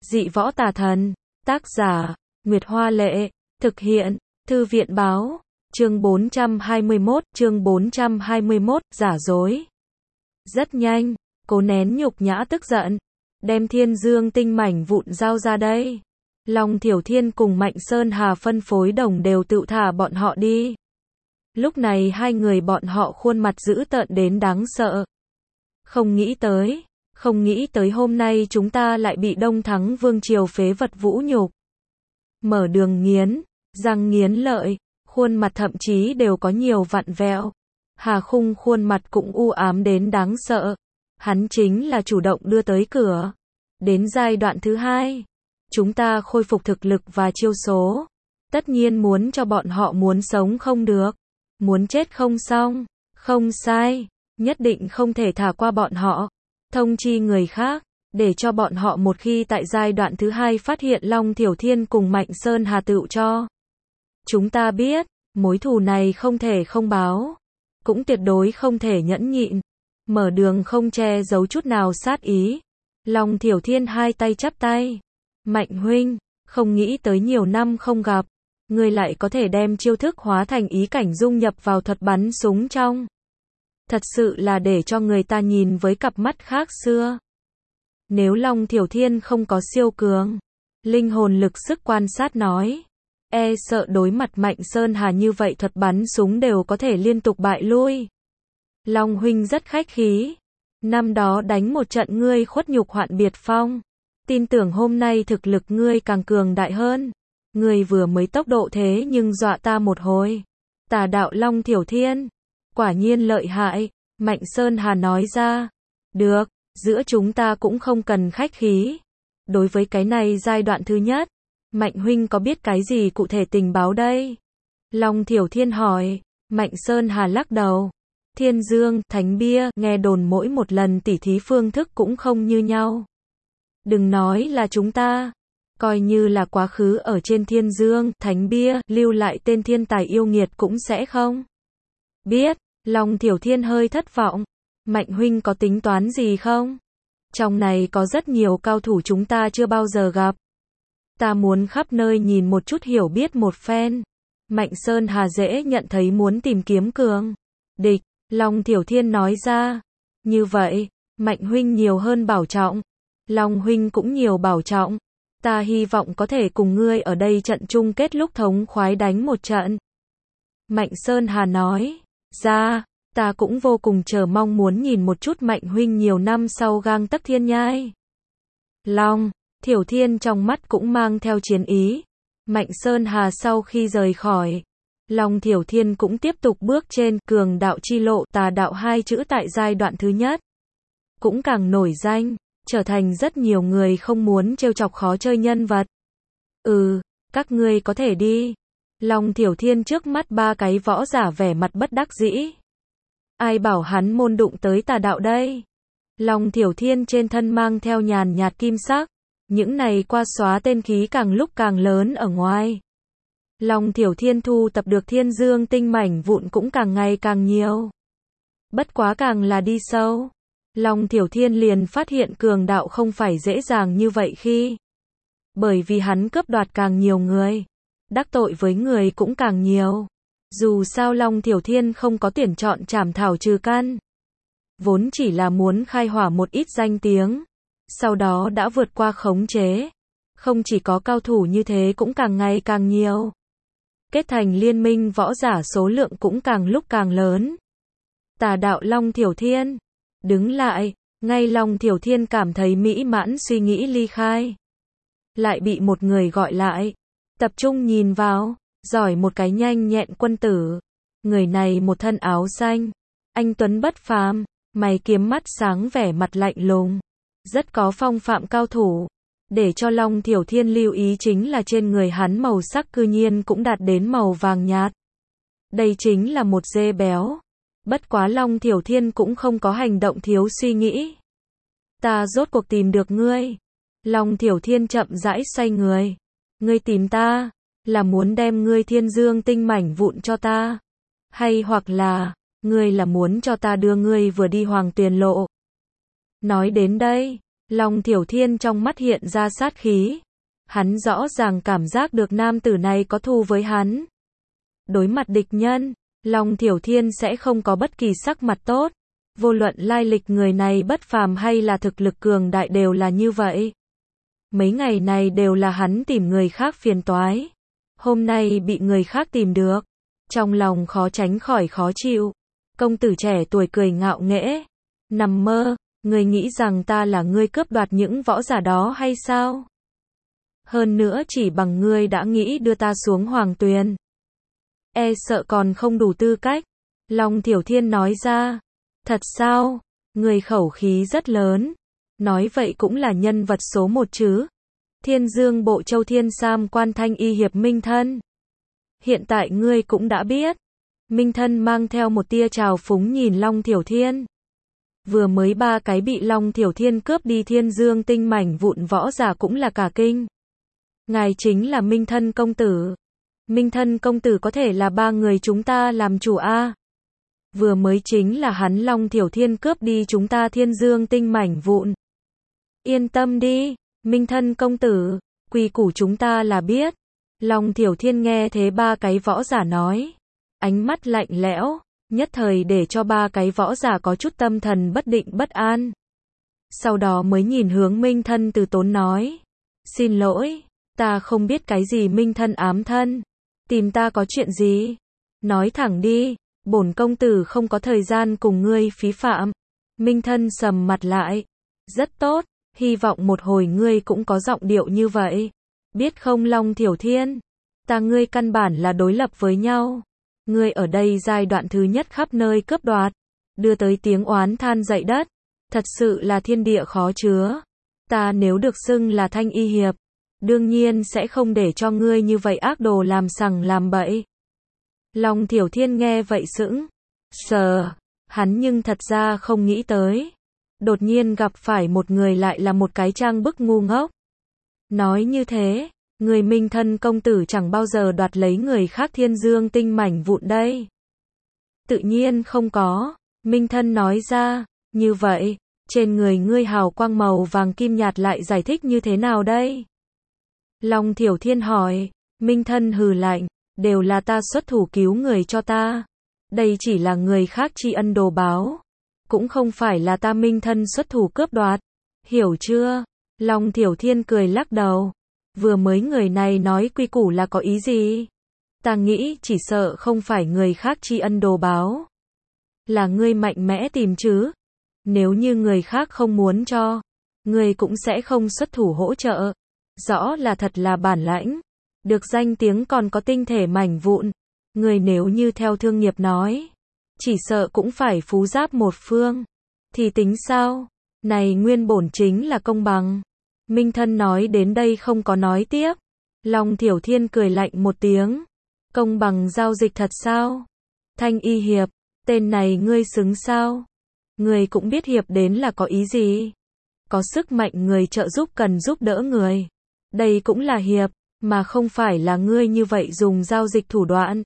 Dị võ tà thần. Tác giả, Nguyệt Hoa Lệ. Thực hiện, Thư viện Báo. Chương 421, giả dối. Rất nhanh, cố nén nhục nhã tức giận. Đem Thiên Dương tinh mảnh vụn giao ra đây. Long Thiểu Thiên cùng Mạnh Sơn Hà phân phối đồng đều tự thả bọn họ đi. Lúc này hai người bọn họ khuôn mặt dữ tợn đến đáng sợ. Không nghĩ tới hôm nay chúng ta lại bị Đông Thắng Vương Triều phế vật vũ nhục. Mở đường nghiến, răng nghiến lợi, khuôn mặt thậm chí đều có nhiều vặn vẹo. Hà Khung khuôn mặt cũng u ám đến đáng sợ. Hắn chính là chủ động đưa tới cửa. Đến giai đoạn thứ 2, chúng ta khôi phục thực lực và chiêu số. Tất nhiên muốn cho bọn họ muốn sống không được, muốn chết không xong. Không sai, nhất định không thể thả qua bọn họ. Thông chi người khác, để cho bọn họ một khi tại giai đoạn thứ 2 phát hiện Long Thiểu Thiên cùng Mạnh Sơn Hà tựu cho chúng ta biết, mối thù này không thể không báo, cũng tuyệt đối không thể nhẫn nhịn. Mở đường không che giấu chút nào sát ý. Long Thiểu Thiên hai tay chắp tay. Mạnh huynh, không nghĩ tới nhiều năm không gặp, ngươi lại có thể đem chiêu thức hóa thành ý cảnh dung nhập vào thuật bắn súng trong. Thật sự là để cho người ta nhìn với cặp mắt khác xưa. Nếu Long Thiểu Thiên không có siêu cường linh hồn lực sức quan sát nói, e sợ đối mặt Mạnh Sơn Hà như vậy thuật bắn súng đều có thể liên tục bại lui. Long huynh rất khách khí. Năm đó đánh một trận ngươi khuất nhục Hoạn Biệt Phong. Tin tưởng hôm nay thực lực ngươi càng cường đại hơn. Ngươi vừa mới tốc độ thế nhưng dọa ta một hồi. Tà đạo Long Thiểu Thiên. Quả nhiên lợi hại. Mạnh Sơn Hà nói ra. Được, giữa chúng ta cũng không cần khách khí. Đối với cái này giai đoạn thứ nhất, Mạnh huynh có biết cái gì cụ thể tình báo đây? Long Thiểu Thiên hỏi. Mạnh Sơn Hà lắc đầu. Thiên Dương, Thánh Bia, nghe đồn mỗi một lần tỉ thí phương thức cũng không như nhau. Đừng nói là chúng ta, coi như là quá khứ ở trên Thiên Dương, Thánh Bia, lưu lại tên thiên tài yêu nghiệt cũng sẽ không biết. Long Thiểu Thiên hơi thất vọng. Mạnh huynh có tính toán gì không? Trong này có rất nhiều cao thủ chúng ta chưa bao giờ gặp. Ta muốn khắp nơi nhìn một chút hiểu biết một phen. Mạnh Sơn Hà dễ nhận thấy muốn tìm kiếm cường địch. Long Thiểu Thiên nói ra. Như vậy, Mạnh huynh nhiều hơn bảo trọng. Long huynh cũng nhiều bảo trọng. Ta hy vọng có thể cùng ngươi ở đây trận chung kết lúc thống khoái đánh một trận. Mạnh Sơn Hà nói ra. Ta cũng vô cùng chờ mong muốn nhìn một chút Mạnh huynh nhiều năm sau gang tấc thiên nhai. Long Thiểu Thiên trong mắt cũng mang theo chiến ý. Mạnh Sơn Hà sau khi rời khỏi, Long Thiểu Thiên cũng tiếp tục bước trên cường đạo chi lộ. Tà đạo hai chữ tại giai đoạn thứ nhất cũng càng nổi danh, trở thành rất nhiều người không muốn trêu chọc khó chơi nhân vật. Các ngươi có thể đi. Long Thiểu Thiên trước mắt ba cái võ giả vẻ mặt bất đắc dĩ. Ai bảo hắn môn đụng tới tà đạo đây? Long Thiểu Thiên trên thân mang theo nhàn nhạt kim sắc, những này qua xóa tên khí càng lúc càng lớn ở ngoài. Long Thiểu Thiên thu tập được Thiên Dương tinh mảnh vụn cũng càng ngày càng nhiều. Bất quá càng là đi sâu, Long Thiểu Thiên liền phát hiện cường đạo không phải dễ dàng như vậy khi. Bởi vì hắn cướp đoạt càng nhiều người, đắc tội với người cũng càng nhiều. Dù sao Long Thiểu Thiên không có tuyển chọn trảm thảo trừ căn. Vốn chỉ là muốn khai hỏa một ít danh tiếng. Sau đó đã vượt qua khống chế. Không chỉ có cao thủ như thế cũng càng ngày càng nhiều. Kết thành liên minh võ giả số lượng cũng càng lúc càng lớn. Tà đạo Long Thiểu Thiên. Đứng lại, ngay Long Thiểu Thiên cảm thấy mỹ mãn suy nghĩ ly khai. Lại bị một người gọi lại. Tập trung nhìn vào, giỏi một cái nhanh nhẹn quân tử. Người này một thân áo xanh. Anh tuấn bất phàm, mày kiếm mắt sáng vẻ mặt lạnh lùng. Rất có phong phạm cao thủ. Để cho Long Thiểu Thiên lưu ý chính là trên người hắn màu sắc cư nhiên cũng đạt đến màu vàng nhạt. Đây chính là một dê béo. Bất quá Long Thiểu Thiên cũng không có hành động thiếu suy nghĩ. Ta rốt cuộc tìm được ngươi. Long Thiểu Thiên chậm rãi xoay người. Ngươi tìm ta, là muốn đem ngươi Thiên Dương tinh mảnh vụn cho ta? Hay hoặc là, ngươi là muốn cho ta đưa ngươi vừa đi Hoàng Tuyền Lộ? Nói đến đây, Long Thiểu Thiên trong mắt hiện ra sát khí. Hắn rõ ràng cảm giác được nam tử này có thù với hắn. Đối mặt địch nhân, Long Thiểu Thiên sẽ không có bất kỳ sắc mặt tốt. Vô luận lai lịch người này bất phàm hay là thực lực cường đại đều là như vậy. Mấy ngày này đều là hắn tìm người khác phiền toái. Hôm nay bị người khác tìm được. Trong lòng khó tránh khỏi khó chịu. Công tử trẻ tuổi cười ngạo nghễ. Nằm mơ, ngươi nghĩ rằng ta là ngươi cướp đoạt những võ giả đó hay sao? Hơn nữa chỉ bằng ngươi đã nghĩ đưa ta xuống hoàng tuyền. E sợ còn không đủ tư cách. Long Thiểu Thiên nói ra. Thật sao? Ngươi khẩu khí rất lớn. Nói vậy cũng là nhân vật số một chứ. Thiên Dương Bộ Châu Thiên Sam Quan Thanh Y Hiệp Minh Thân. Hiện tại ngươi cũng đã biết. Minh Thân mang theo một tia trào phúng nhìn Long Thiểu Thiên. Vừa mới 3 cái bị Long Thiểu Thiên cướp đi Thiên Dương tinh mảnh vụn võ giả cũng là cả kinh. Ngài chính là Minh Thân công tử. Minh Thân công tử có thể là 3 người chúng ta làm chủ a. Vừa mới chính là hắn Long Thiểu Thiên cướp đi chúng ta Thiên Dương tinh mảnh vụn. Yên tâm đi, Minh Thân công tử, quy củ chúng ta là biết. Long Thiểu Thiên nghe thế 3 cái võ giả nói. Ánh mắt lạnh lẽo, nhất thời để cho 3 cái võ giả có chút tâm thần bất định bất an. Sau đó mới nhìn hướng Minh Thân từ tốn nói. Xin lỗi, ta không biết cái gì Minh Thân ám thân. Tìm ta có chuyện gì? Nói thẳng đi, bổn công tử không có thời gian cùng ngươi phí phạm. Minh Thân sầm mặt lại. Rất tốt, hy vọng một hồi ngươi cũng có giọng điệu như vậy. Biết không Long Thiểu Thiên? Ta ngươi căn bản là đối lập với nhau. Ngươi ở đây giai đoạn thứ nhất khắp nơi cướp đoạt, đưa tới tiếng oán than dậy đất. Thật sự là thiên địa khó chứa. Ta nếu được xưng là Thanh Y Hiệp, đương nhiên sẽ không để cho ngươi như vậy ác đồ làm sằng làm bậy. Long Thiểu Thiên nghe vậy sững sờ, hắn nhưng thật ra không nghĩ tới. Đột nhiên gặp phải một người lại là một cái trang bức ngu ngốc. Nói như thế, người Minh Thân công tử chẳng bao giờ đoạt lấy người khác Thiên Dương tinh mảnh vụn đây. Tự nhiên không có, Minh Thân nói ra, như vậy, trên người ngươi hào quang màu vàng kim nhạt lại giải thích như thế nào đây? Long Thiểu Thiên hỏi, Minh Thân hừ lạnh, đều là ta xuất thủ cứu người cho ta. Đây chỉ là người khác tri ân đồ báo. Cũng không phải là ta Minh Thân xuất thủ cướp đoạt. Hiểu chưa? Long Thiểu Thiên cười lắc đầu. Vừa mới người này nói quy củ là có ý gì? Ta nghĩ chỉ sợ không phải người khác tri ân đồ báo. Là ngươi mạnh mẽ tìm chứ? Nếu như người khác không muốn cho, ngươi cũng sẽ không xuất thủ hỗ trợ. Rõ là thật là bản lãnh. Được danh tiếng còn có tinh thể mảnh vụn. Người nếu như theo thương nghiệp nói, chỉ sợ cũng phải phú giáp một phương. Thì tính sao? Này nguyên bổn chính là công bằng. Minh Thân nói đến đây không có nói tiếp. Long Thiểu Thiên cười lạnh một tiếng. Công bằng giao dịch thật sao? Thanh Y Hiệp, tên này ngươi xứng sao? Ngươi cũng biết hiệp đến là có ý gì? Có sức mạnh người trợ giúp cần giúp đỡ người. Đây cũng là hiệp, mà không phải là ngươi như vậy dùng giao dịch thủ đoạn.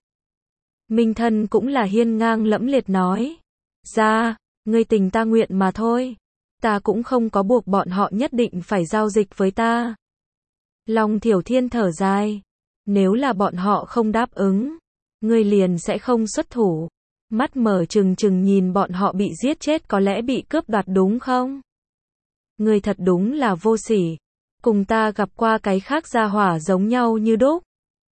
Minh Thân cũng là hiên ngang lẫm liệt nói. Ra, ngươi tình ta nguyện mà thôi. Ta cũng không có buộc bọn họ nhất định phải giao dịch với ta. Long Thiểu Thiên thở dài. Nếu là bọn họ không đáp ứng, ngươi liền sẽ không xuất thủ. Mắt mở trừng trừng nhìn bọn họ bị giết chết có lẽ bị cướp đoạt đúng không? Ngươi thật đúng là vô sỉ. Cùng ta gặp qua cái khác gia hỏa giống nhau như đúc.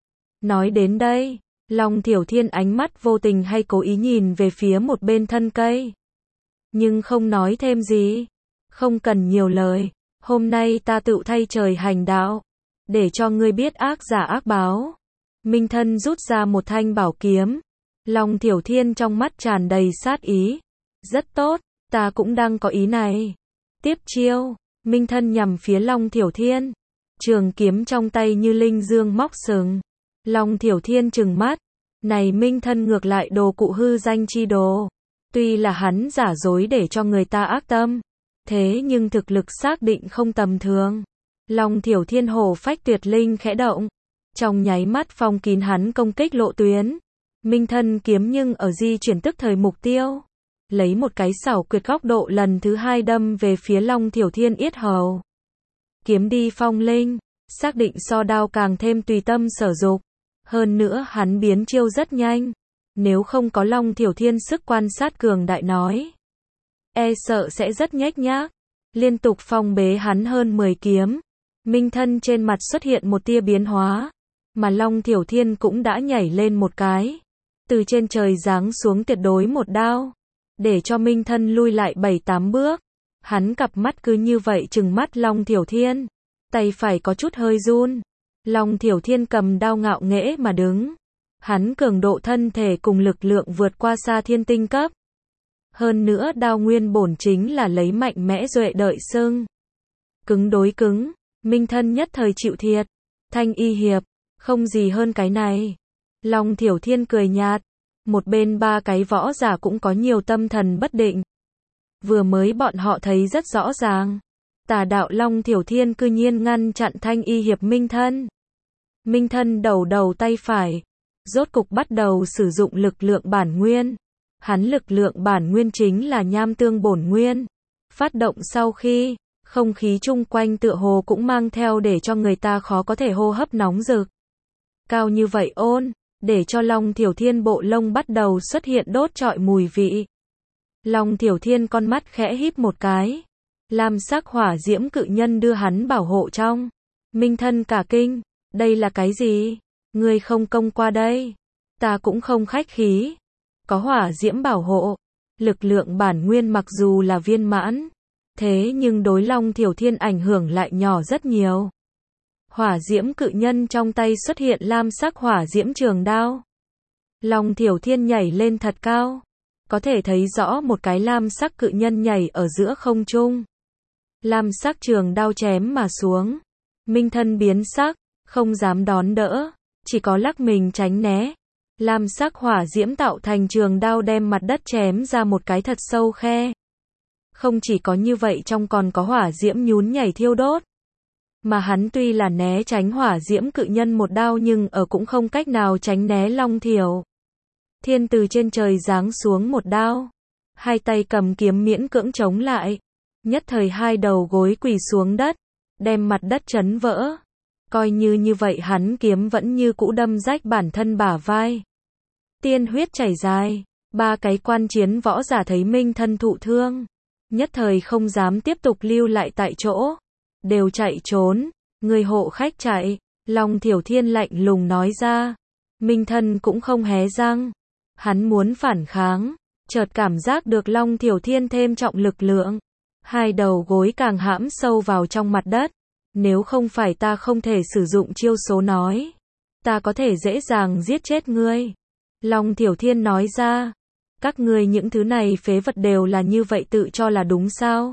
Nói đến đây, Long Thiểu Thiên ánh mắt vô tình hay cố ý nhìn về phía một bên thân cây. Nhưng không nói thêm gì. Không cần nhiều lời. Hôm nay ta tự thay trời hành đạo. Để cho ngươi biết ác giả ác báo. Minh Thân rút ra một thanh bảo kiếm. Long Thiểu Thiên trong mắt tràn đầy sát ý. Rất tốt, ta cũng đang có ý này. Tiếp chiêu. Minh Thân nhằm phía Long Thiểu Thiên. Trường kiếm trong tay như linh dương móc sừng. Long Thiểu Thiên trừng mắt. Này Minh Thân ngược lại đồ cụ hư danh chi đồ. Tuy là hắn giả dối để cho người ta ác tâm. Thế nhưng thực lực xác định không tầm thường. Long Thiểu Thiên hổ phách tuyệt linh khẽ động. Trong nháy mắt phong kín hắn công kích lộ tuyến. Minh Thân kiếm nhưng ở di chuyển tức thời mục tiêu. lấy một cái xảo quyệt góc độ lần thứ hai đâm về phía Long Thiểu Thiên yết hầu. Kiếm đi phong linh, xác định so đao càng thêm tùy tâm sở dục. Hơn nữa hắn biến chiêu rất nhanh. Nếu không có Long Thiểu Thiên sức quan sát cường đại nói, e sợ sẽ rất nhếch nhác. Liên tục phong bế hắn hơn 10 kiếm. Minh thân trên mặt xuất hiện một tia biến hóa. Mà Long Thiểu Thiên cũng đã nhảy lên một cái. Từ trên trời giáng xuống tuyệt đối một đao. Để cho Minh thân lui lại 7-8 bước. Hắn cặp mắt cứ như vậy trừng mắt Long Thiểu Thiên. Tay phải có chút hơi run. Long Thiểu Thiên cầm đao ngạo nghễ mà đứng. Hắn cường độ thân thể cùng lực lượng vượt qua xa thiên tinh cấp. Hơn nữa đao nguyên bổn chính là lấy mạnh mẽ duệ đợi xưng. Cứng đối cứng, Minh thân nhất thời chịu thiệt. Thanh y hiệp, không gì hơn cái này. Long Thiểu Thiên cười nhạt. Một bên ba cái võ giả cũng có nhiều tâm thần bất định. Vừa mới bọn họ thấy rất rõ ràng. Tà đạo Long Thiểu Thiên cư nhiên ngăn chặn thanh y hiệp Minh thân. Minh thân đầu tay phải. Rốt cục bắt đầu sử dụng lực lượng bản nguyên. Hắn lực lượng bản nguyên chính là nham tương bổn nguyên. Phát động sau khi, không khí chung quanh tựa hồ cũng mang theo để cho người ta khó có thể hô hấp nóng rực. Cao như vậy ôn, để cho Long Thiểu Thiên bộ lông bắt đầu xuất hiện đốt trọi mùi vị. Long Thiểu Thiên con mắt khẽ híp một cái. Lam sắc hỏa diễm cự nhân đưa hắn bảo hộ trong. Minh thân cả kinh, đây là cái gì? Ngươi không công qua đây. Ta cũng không khách khí. Có hỏa diễm bảo hộ. Lực lượng bản nguyên mặc dù là viên mãn. Thế nhưng đối Long Thiểu Thiên ảnh hưởng lại nhỏ rất nhiều. Hỏa diễm cự nhân trong tay xuất hiện lam sắc hỏa diễm trường đao. Long Thiểu Thiên nhảy lên thật cao. Có thể thấy rõ một cái lam sắc cự nhân nhảy ở giữa không trung. Lam sắc trường đao chém mà xuống. Minh thân biến sắc, không dám đón đỡ. Chỉ có lắc mình tránh né. Lam sắc hỏa diễm tạo thành trường đao đem mặt đất chém ra một cái thật sâu khe. Không chỉ có như vậy trong còn có hỏa diễm nhún nhảy thiêu đốt. Mà hắn tuy là né tránh hỏa diễm cự nhân một đao nhưng ở cũng không cách nào tránh né Long Thiểu Thiên từ trên trời giáng xuống một đao. Hai tay cầm kiếm miễn cưỡng chống lại. Nhất thời hai đầu gối quỳ xuống đất. Đem mặt đất chấn vỡ. Coi như vậy hắn kiếm vẫn như cũ đâm rách bản thân bả vai. Tiên huyết chảy dài. Ba cái quan chiến võ giả thấy Minh thân thụ thương. Nhất thời không dám tiếp tục lưu lại tại chỗ. Đều chạy trốn. Người hộ khách chạy. Long Thiểu Thiên lạnh lùng nói ra. Minh thân cũng không hé răng. Hắn muốn phản kháng. Chợt cảm giác được Long Thiểu Thiên thêm trọng lực lượng. Hai đầu gối càng hãm sâu vào trong mặt đất. Nếu không phải ta không thể sử dụng chiêu số nói. Ta có thể dễ dàng giết chết ngươi. Long Thiểu Thiên nói ra. Các ngươi những thứ này phế vật đều là như vậy tự cho là đúng sao?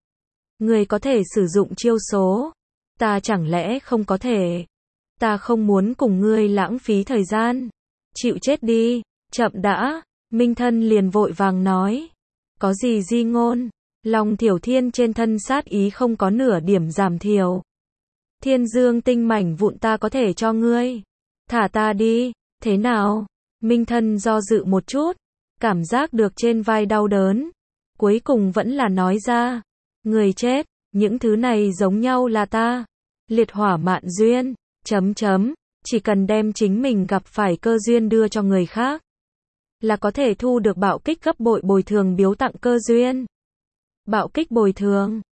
Ngươi có thể sử dụng chiêu số. Ta chẳng lẽ không có thể? Ta không muốn cùng ngươi lãng phí thời gian. Chịu chết đi. Chậm đã. Minh thân liền vội vàng nói. Có gì di ngôn? Long Thiểu Thiên trên thân sát ý không có nửa điểm giảm thiểu. Thiên dương tinh mảnh vụn ta có thể cho ngươi. Thả ta đi. Thế nào? Minh thân do dự một chút. Cảm giác được trên vai đau đớn. Cuối cùng vẫn là nói ra. Người chết. Những thứ này giống nhau là ta. Liệt hỏa mạn duyên. Chỉ cần đem chính mình gặp phải cơ duyên đưa cho người khác. Là có thể thu được bạo kích gấp bội bồi thường biếu tặng cơ duyên. Bạo kích bồi thường.